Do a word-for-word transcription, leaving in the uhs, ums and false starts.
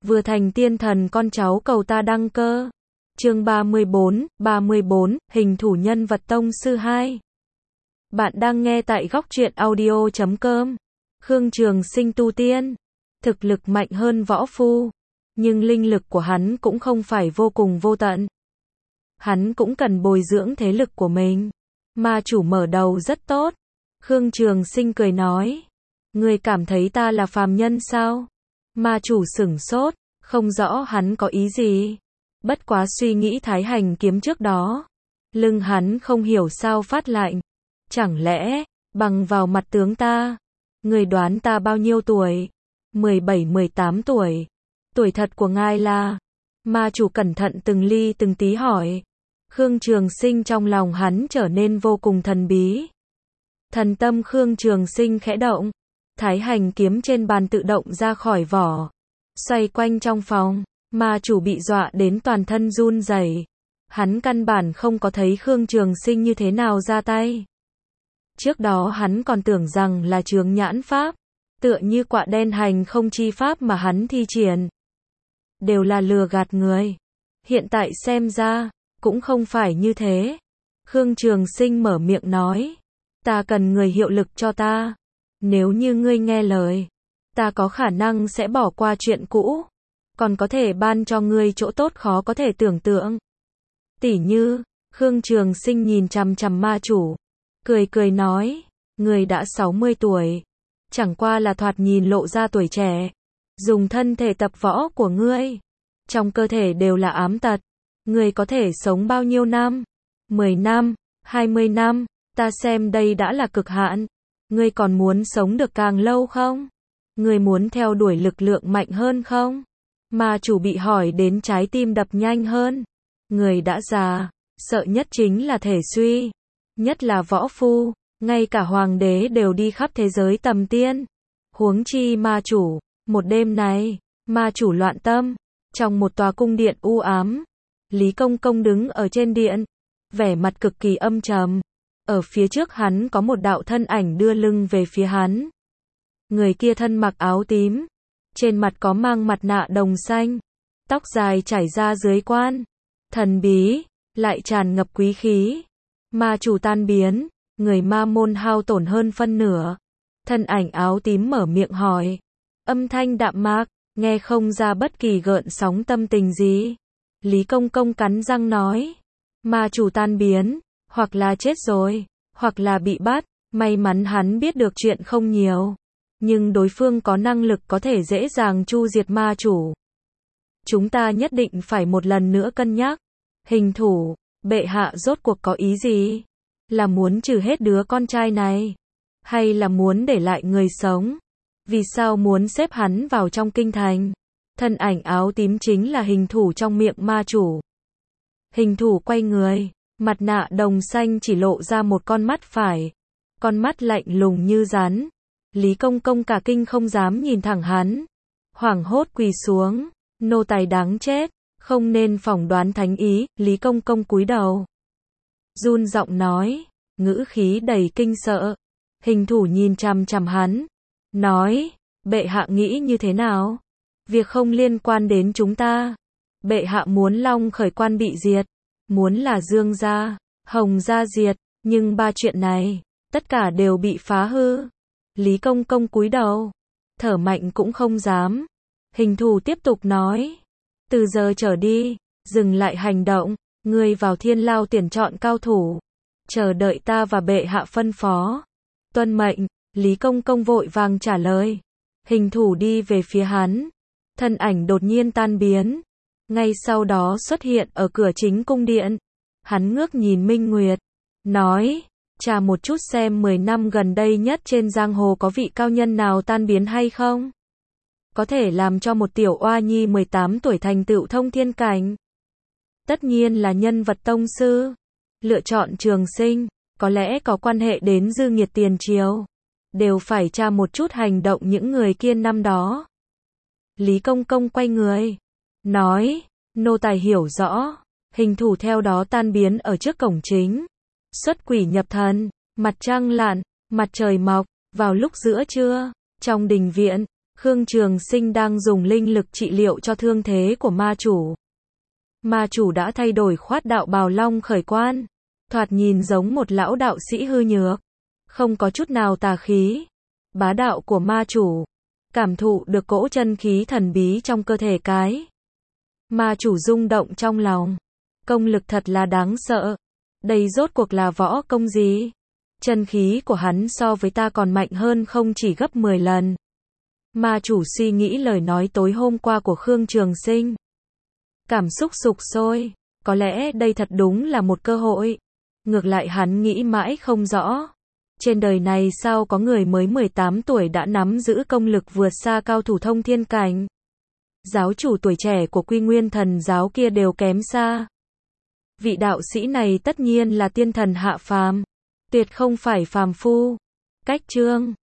vừa thành tiên thần con cháu cầu ta đăng cơ. Chương ba mươi bốn, ba mươi bốn, hình thủ nhân vật tông sư hai. Bạn đang nghe tại góc truyện audio chấm com. Khương Trường Sinh tu tiên, thực lực mạnh hơn võ phu, nhưng linh lực của hắn cũng không phải vô cùng vô tận. Hắn cũng cần bồi dưỡng thế lực của mình. Ma chủ mở đầu rất tốt. Khương Trường Sinh cười nói, ngươi cảm thấy ta là phàm nhân sao? Ma chủ sửng sốt, không rõ hắn có ý gì. Bất quá suy nghĩ thái hành kiếm trước đó, lưng hắn không hiểu sao phát lạnh. Chẳng lẽ, bằng vào mặt tướng ta, người đoán ta bao nhiêu tuổi? mười bảy mười tám tuổi. Tuổi thật của ngài là? Ma chủ cẩn thận từng ly từng tí hỏi. Khương Trường Sinh trong lòng hắn trở nên vô cùng thần bí. Thần tâm Khương Trường Sinh khẽ động, thái hành kiếm trên bàn tự động ra khỏi vỏ, xoay quanh trong phòng. Ma chủ bị dọa đến toàn thân run rẩy. Hắn căn bản không có thấy Khương Trường Sinh như thế nào ra tay. Trước đó hắn còn tưởng rằng là chướng nhãn pháp, tựa như quạ đen hành không chi pháp mà hắn thi triển, đều là lừa gạt người. Hiện tại xem ra, cũng không phải như thế. Khương Trường Sinh mở miệng nói, ta cần người hiệu lực cho ta. Nếu như ngươi nghe lời, ta có khả năng sẽ bỏ qua chuyện cũ, còn có thể ban cho ngươi chỗ tốt khó có thể tưởng tượng. Tỉ như, Khương Trường Sinh nhìn chằm chằm ma chủ, cười cười nói, ngươi đã sáu mươi tuổi, chẳng qua là thoạt nhìn lộ ra tuổi trẻ. Dùng thân thể tập võ của ngươi, trong cơ thể đều là ám tật. Ngươi có thể sống bao nhiêu năm? mười năm, hai mươi năm, ta xem đây đã là cực hạn. Ngươi còn muốn sống được càng lâu không? Ngươi muốn theo đuổi lực lượng mạnh hơn không? Ma chủ bị hỏi đến trái tim đập nhanh hơn. Người đã già, sợ nhất chính là thể suy. Nhất là võ phu, ngay cả hoàng đế đều đi khắp thế giới tầm tiên. Huống chi ma chủ. Một đêm này, ma chủ loạn tâm. Trong một tòa cung điện u ám, Lý Công Công đứng ở trên điện, vẻ mặt cực kỳ âm trầm. Ở phía trước hắn có một đạo thân ảnh đưa lưng về phía hắn. Người kia thân mặc áo tím, trên mặt có mang mặt nạ đồng xanh, tóc dài chảy ra dưới quan, thần bí, lại tràn ngập quý khí. Ma chủ tan biến, người ma môn hao tổn hơn phân nửa. Thân ảnh áo tím mở miệng hỏi, âm thanh đạm mạc, nghe không ra bất kỳ gợn sóng tâm tình gì. Lý Công Công cắn răng nói, ma chủ tan biến, hoặc là chết rồi, hoặc là bị bắt. May mắn hắn biết được chuyện không nhiều, nhưng đối phương có năng lực có thể dễ dàng chu diệt ma chủ. Chúng ta nhất định phải một lần nữa cân nhắc. Hình thủ, bệ hạ rốt cuộc có ý gì? Là muốn trừ hết đứa con trai này? Hay là muốn để lại người sống? Vì sao muốn xếp hắn vào trong kinh thành? Thân ảnh áo tím chính là hình thủ trong miệng ma chủ. Hình thủ quay người, mặt nạ đồng xanh chỉ lộ ra một con mắt phải. Con mắt lạnh lùng như rắn. Lý Công Công cả kinh không dám nhìn thẳng hắn. Hoảng hốt quỳ xuống, nô tài đáng chết, không nên phỏng đoán thánh ý. Lý Công Công cúi đầu, run giọng nói, ngữ khí đầy kinh sợ. Hình thủ nhìn chằm chằm hắn, nói, bệ hạ nghĩ như thế nào? Việc không liên quan đến chúng ta. Bệ hạ muốn Long Khởi Quan bị diệt, muốn là Dương gia, Hồng gia diệt, nhưng ba chuyện này, tất cả đều bị phá hư. Lý Công Công cúi đầu, thở mạnh cũng không dám. Hình thủ tiếp tục nói, từ giờ trở đi, dừng lại hành động, ngươi vào Thiên Lao tuyển chọn cao thủ, chờ đợi ta và bệ hạ phân phó. Tuân mệnh. Lý Công Công vội vàng trả lời. Hình thủ đi về phía hắn, thân ảnh đột nhiên tan biến, ngay sau đó xuất hiện ở cửa chính cung điện. Hắn ngước nhìn Minh Nguyệt, nói, tra một chút xem mười năm gần đây nhất trên giang hồ có vị cao nhân nào tan biến hay không? Có thể làm cho một tiểu oa nhi mười tám tuổi thành tựu thông thiên cảnh. Tất nhiên là nhân vật tông sư. Lựa chọn Trường Sinh, có lẽ có quan hệ đến dư nghiệt tiền triều. Đều phải tra một chút hành động những người kia năm đó. Lý Công Công quay người, nói, nô tài hiểu rõ. Hình thủ theo đó tan biến ở trước cổng chính. Xuất quỷ nhập thần, mặt trăng lặn, mặt trời mọc, vào lúc giữa trưa, trong đình viện, Khương Trường Sinh đang dùng linh lực trị liệu cho thương thế của ma chủ. Ma chủ đã thay đổi khoát đạo bào long khởi quan, thoạt nhìn giống một lão đạo sĩ hư nhược, không có chút nào tà khí. Bá đạo của ma chủ, cảm thụ được cỗ chân khí thần bí trong cơ thể cái. Ma chủ rung động trong lòng, công lực thật là đáng sợ. Đây rốt cuộc là võ công gì? Chân khí của hắn so với ta còn mạnh hơn không chỉ gấp mười lần. Ma chủ suy nghĩ lời nói tối hôm qua của Khương Trường Sinh. Cảm xúc sục sôi, có lẽ đây thật đúng là một cơ hội. Ngược lại hắn nghĩ mãi không rõ. Trên đời này sao có người mới mười tám tuổi đã nắm giữ công lực vượt xa cao thủ thông thiên cảnh. Giáo chủ tuổi trẻ của Quy Nguyên Thần giáo kia đều kém xa. Vị đạo sĩ này tất nhiên là tiên thần hạ phàm, tuyệt không phải phàm phu. Cách chương